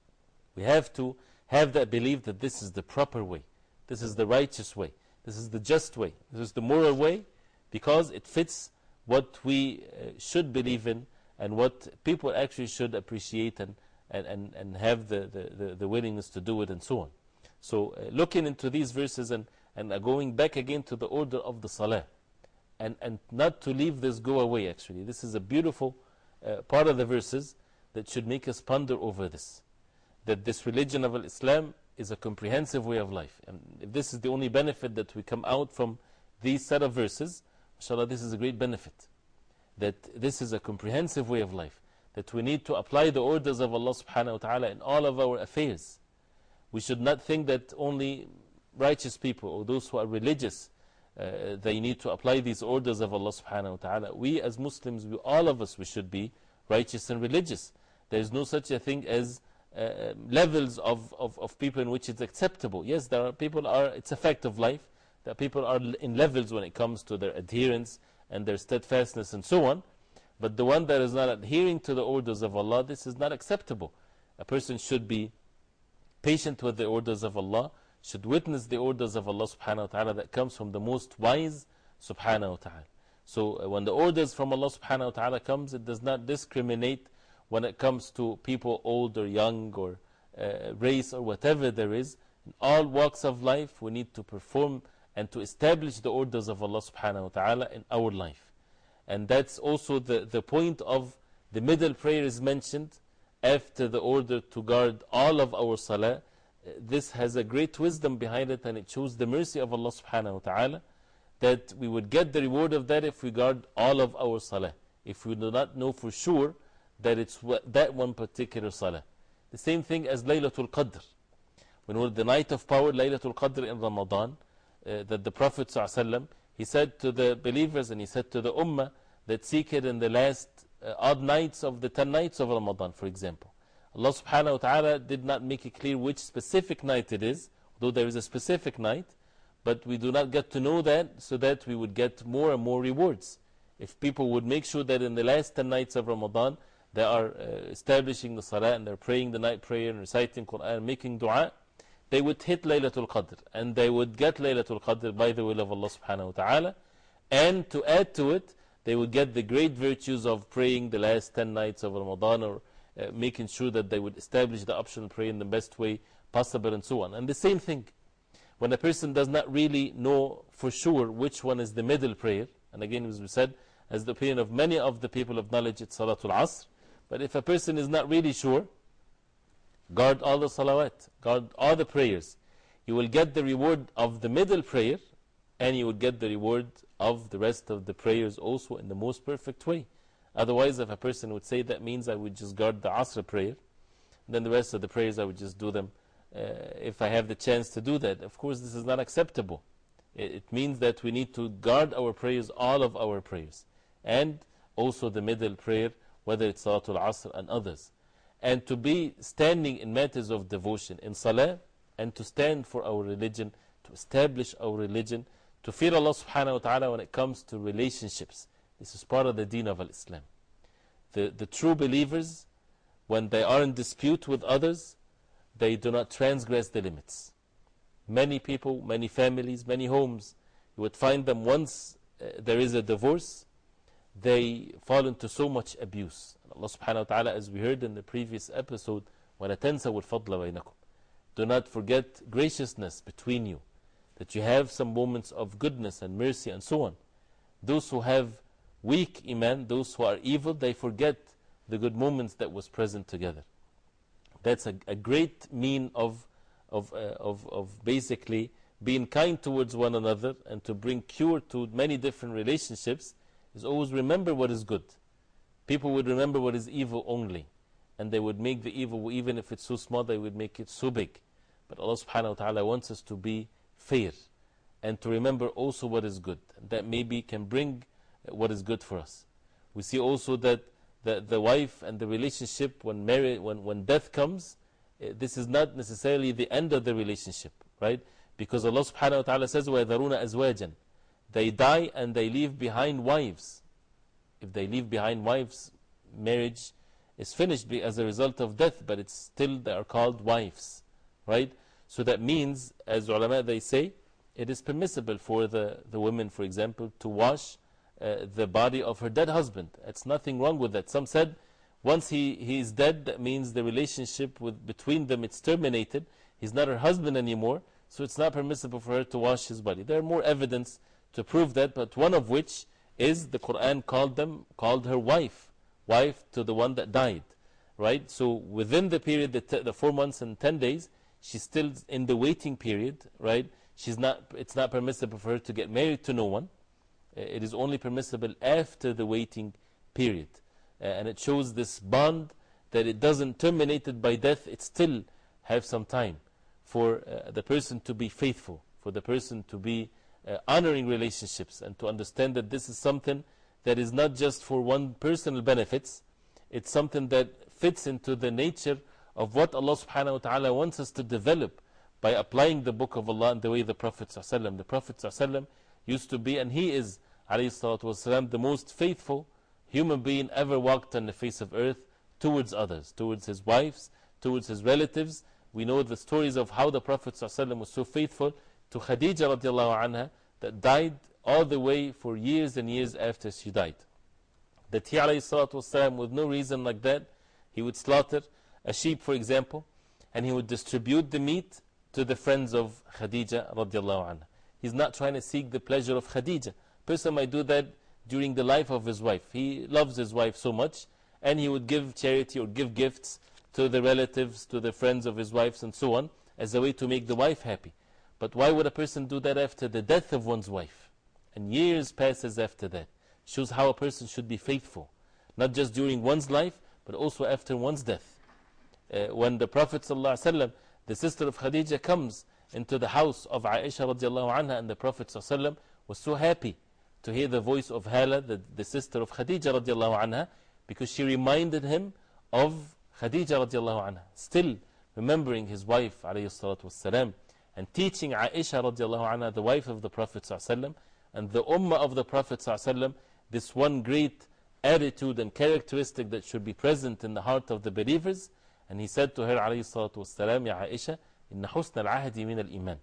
we have to have that belief that this is the proper way, this is the righteous way, this is the just way, this is the moral way, because it fits what we uh, should believe in and what people actually should appreciate and, and, and, and have the, the, the, the willingness to do it and so on. So uh, looking into these verses and, and uh, going back again to the order of the salah, and, and not to leave this go away actually. This is a beautiful uh, part of the verses that should make us ponder over this. That this religion of Islam is a comprehensive way of life. And if this is the only benefit that we come out from these set of verses, inshallah, this is a great benefit. That this is a comprehensive way of life. That we need to apply the orders of Allah subhanahu wa ta'ala in all of our affairs. We should not think that only righteous people or those who are religious, uh, they need to apply these orders of Allah subhanahu wa ta'ala. We as Muslims, we, all of us, we should be righteous and religious. There is no such a thing as Uh, levels of, of, of people in which it's acceptable. Yes, there are people, are, it's a fact of life, that people are in levels when it comes to their adherence and their steadfastness and so on. But the one that is not adhering to the orders of Allah, this is not acceptable. A person should be patient with the orders of Allah, should witness the orders of Allah subhanahu wa ta'ala that comes from the most wise subhanahu wa ta'ala. So uh, when the orders from Allah subhanahu wa ta'ala comes, it does not discriminate when it comes to people old or young or uh, race or whatever there is. In all walks of life, we need to perform and to establish the orders of Allah subhanahu wa ta'ala in our life. And that's also the, the point of the middle prayer is mentioned after the order to guard all of our salah. This has a great wisdom behind it, and it shows the mercy of Allah subhanahu wa ta'ala that we would get the reward of that if we guard all of our salah, if we do not know for sure that it's that one particular salah. The same thing as Laylatul Qadr. When we're the night of power, Laylatul Qadr in Ramadan, uh, that the Prophet ﷺ, he said to the believers and he said to the Ummah that seek it in the last uh, odd nights of the ten nights of Ramadan, for example. Allah subhanahu wa ta'ala did not make it clear which specific night it is, though there is a specific night, but we do not get to know that so that we would get more and more rewards. If people would make sure that in the last ten nights of Ramadan, they are uh, establishing the salah and they're praying the night prayer and reciting Quran, making dua, they would hit Laylatul Qadr and they would get Laylatul Qadr by the will of Allah subhanahu wa ta'ala. And to add to it, they would get the great virtues of praying the last ten nights of Ramadan or uh, making sure that they would establish the optional prayer in the best way possible and so on. And the same thing, when a person does not really know for sure which one is the middle prayer, and again as we said, as the opinion of many of the people of knowledge, it's Salatul Asr. But if a person is not really sure, guard all the salawat, guard all the prayers. You will get the reward of the middle prayer, and you will get the reward of the rest of the prayers also in the most perfect way. Otherwise, if a person would say that means I would just guard the Asr prayer, then the rest of the prayers I would just do them uh, if I have the chance to do that. Of course, this is not acceptable. It, it means that we need to guard our prayers, all of our prayers, and also the middle prayer, whether it's Salatul Asr and others. And to be standing in matters of devotion in Salah, and to stand for our religion, to establish our religion, to fear Allah subhanahu wa ta'ala when it comes to relationships. This is part of the deen of Islam. The, the true believers, when they are in dispute with others, they do not transgress the limits. Many people, many families, many homes, you would find them once uh, there is a divorce, they fall into so much abuse. And Allah subhanahu wa ta'ala, as we heard in the previous episode, وَلَا تَنْسَوُا الْفَضْلَ بَيْنَكُمْ. Do not forget graciousness between you, that you have some moments of goodness and mercy and so on. Those who have weak iman, those who are evil, they forget the good moments that was present together. That's a, a great mean of, of, uh, of, of basically being kind towards one another, and to bring cure to many different relationships, is always remember what is good. People would remember what is evil only, and they would make the evil, even if it's so small, they would make it so big. But Allah subhanahu wa ta'ala wants us to be fair, and to remember also what is good, and that maybe can bring what is good for us. We see also that the, the wife and the relationship, when, marriage, when, when death comes, uh, this is not necessarily the end of the relationship, right? Because Allah subhanahu wa ta'ala says, وَيَذَرُونَ أَزْوَاجًا. They die and they leave behind wives. If they leave behind wives, marriage is finished as a result of death, but it's still, they are called wives, right? So that means, as ulama they say, it is permissible for the, the women, for example, to wash uh, the body of her dead husband. It's nothing wrong with that. Some said, once he, he is dead, that means the relationship with, between them, it's terminated. He's not her husband anymore, so it's not permissible for her to wash his body. There are more evidence to prove that, but one of which is the Quran called them, called her wife, wife to the one that died, right? So within the period, the, the four months and ten days, she's still in the waiting period, right? She's not, it's not permissible for her to get married to no one. It is only permissible after the waiting period. Uh, and it shows this bond that it doesn't terminate it by death, it still have some time for uh, the person to be faithful, for the person to be uh, honoring relationships, and to understand that this is something that is not just for one personal benefits, it's something that fits into the nature of what Allah subhanahu wa ta'ala wants us to develop by applying the book of Allah and the way the Prophet ﷺ. The Prophet ﷺ used to be, and he is, alayhi salatu wasalam, the most faithful human being ever walked on the face of earth towards others, towards his wives, towards his relatives. We know the stories of how the Prophet ﷺ was so faithful to Khadija radiallahu anha, that died all the way for years and years after she died. That he, alayhi salatu wasalam, with no reason like that, he would slaughter a sheep, for example, and he would distribute the meat to the friends of Khadija radiallahu anha. He's not trying to seek the pleasure of Khadija. Person might do that during the life of his wife. He loves his wife so much, and he would give charity or give gifts to the relatives, to the friends of his wives, and so on, as a way to make the wife happy. But why would a person do that after the death of one's wife? And years passes after that. Shows how a person should be faithful, not just during one's life, but also after one's death. Uh, when the Prophet ﷺ, the sister of Khadija, comes into the house of Aisha radiallahu anha, and the Prophet ﷺ was so happy to hear the voice of Hala, the, the sister of Khadija radiallahu anha, because she reminded him of Khadija radiallahu anha, still remembering his wife alayhi salatu wassalam, and teaching Aisha radiallahu anha, the wife of the Prophet ﷺ, and the ummah of the Prophet ﷺ, this one great attitude and characteristic that should be present in the heart of the believers. And he said to her alayhi salatu wassalam, Ya Aisha, inna husna al-ahdi min al-iman.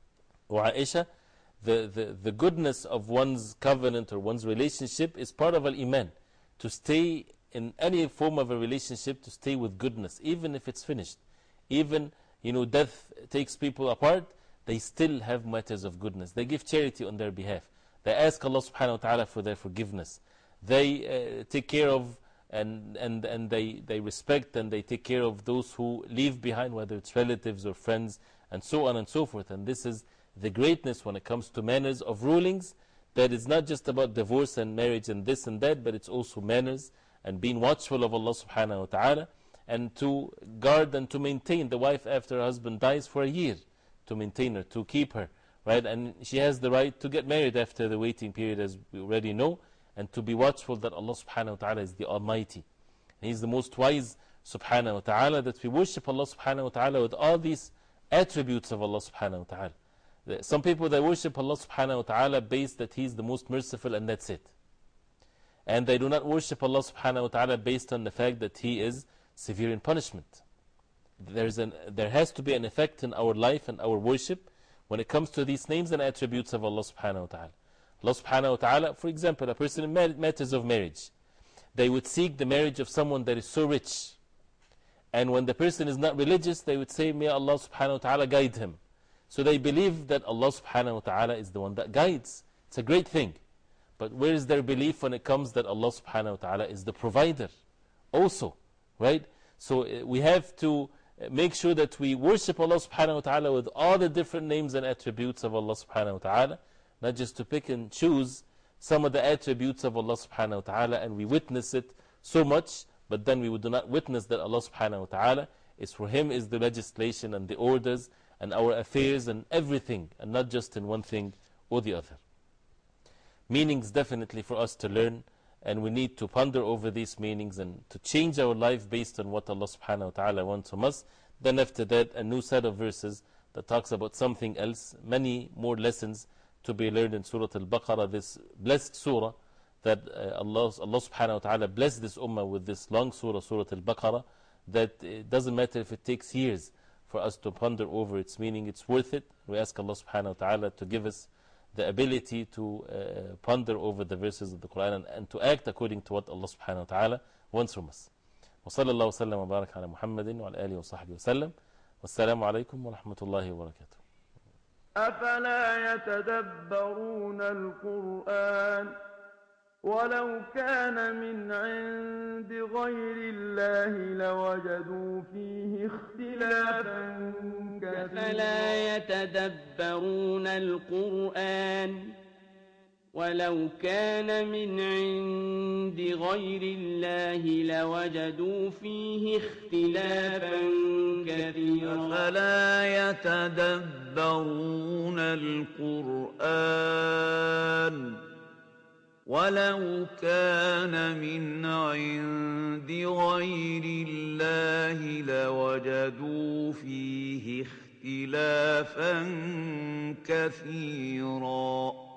O Aisha, the, the, the goodness of one's covenant or one's relationship is part of al-iman. To stay in any form of a relationship to stay with goodness, even if it's finished. Even, you know, death takes people apart, they still have matters of goodness. They give charity on their behalf. They ask Allah subhanahu wa ta'ala for their forgiveness. They uh, take care of and, and, and they, they respect and they take care of those who leave behind, whether it's relatives or friends, and so on and so forth. And this is the greatness when it comes to manners of rulings, that is not just about divorce and marriage and this and that, but it's also manners and being watchful of Allah subhanahu wa ta'ala, and to guard and to maintain the wife after her husband dies for a year, to maintain her, to keep her, right? And she has the right to get married after the waiting period, as we already know, and to be watchful that Allah subhanahu wa ta'ala is the Almighty. And He's the most wise subhanahu wa ta'ala, that we worship Allah subhanahu wa ta'ala with all these attributes of Allah subhanahu wa ta'ala. Some people, they worship Allah subhanahu wa ta'ala based that He's the most merciful and that's it. And they do not worship Allah subhanahu wa ta'ala based on the fact that He is severe in punishment. There's an, there has to be an effect in our life and our worship when it comes to these names and attributes of Allah subhanahu wa ta'ala. Allah subhanahu wa ta'ala, for example, a person in matters of marriage, they would seek the marriage of someone that is so rich. And when the person is not religious, they would say, may Allah subhanahu wa ta'ala guide him. So they believe that Allah subhanahu wa ta'ala is the one that guides. It's a great thing. But where is their belief when it comes that Allah subhanahu wa ta'ala is the provider also, right? So uh, we have to make sure that we worship Allah subhanahu wa ta'ala with all the different names and attributes of Allah subhanahu wa ta'ala, not just to pick and choose some of the attributes of Allah subhanahu wa ta'ala and we witness it so much, but then we do not witness that Allah subhanahu wa ta'ala is, for Him is the legislation and the orders and our affairs and everything, and not just in one thing or the other. Meanings definitely for us to learn, and we need to ponder over these meanings and to change our life based on what Allah subhanahu wa ta'ala wants from us. Then after that, a new set of verses that talks about something else, many more lessons to be learned in Surah Al-Baqarah, this blessed surah that uh, Allah, Allah subhanahu wa ta'ala blessed this ummah with this long surah, Surah Al-Baqarah, that it doesn't matter if it takes years for us to ponder over its meaning, it's worth it. We ask Allah subhanahu wa ta'ala to give us the ability to uh, ponder over the verses of the Quran and, and to act according to what Allah subhanahu wa ta'ala wants from us. وصلى الله وسلم وبارك على محمد وعلى آله وصحبه وسلم والسلام عليكم ورحمة الله وبركاته. أفلا يتدبرون القرآن ولو كان من عند غير الله لوجدوا فيه اختلافا كثيرا. أفلا يتدبرون القرآن ولو كان من عند غير الله لوجدوا فيه اختلافا كثيرا. أفلا يتدبرون القرآن ولو كان من عند غير الله لوجدوا فيه اختلافا كثيرا.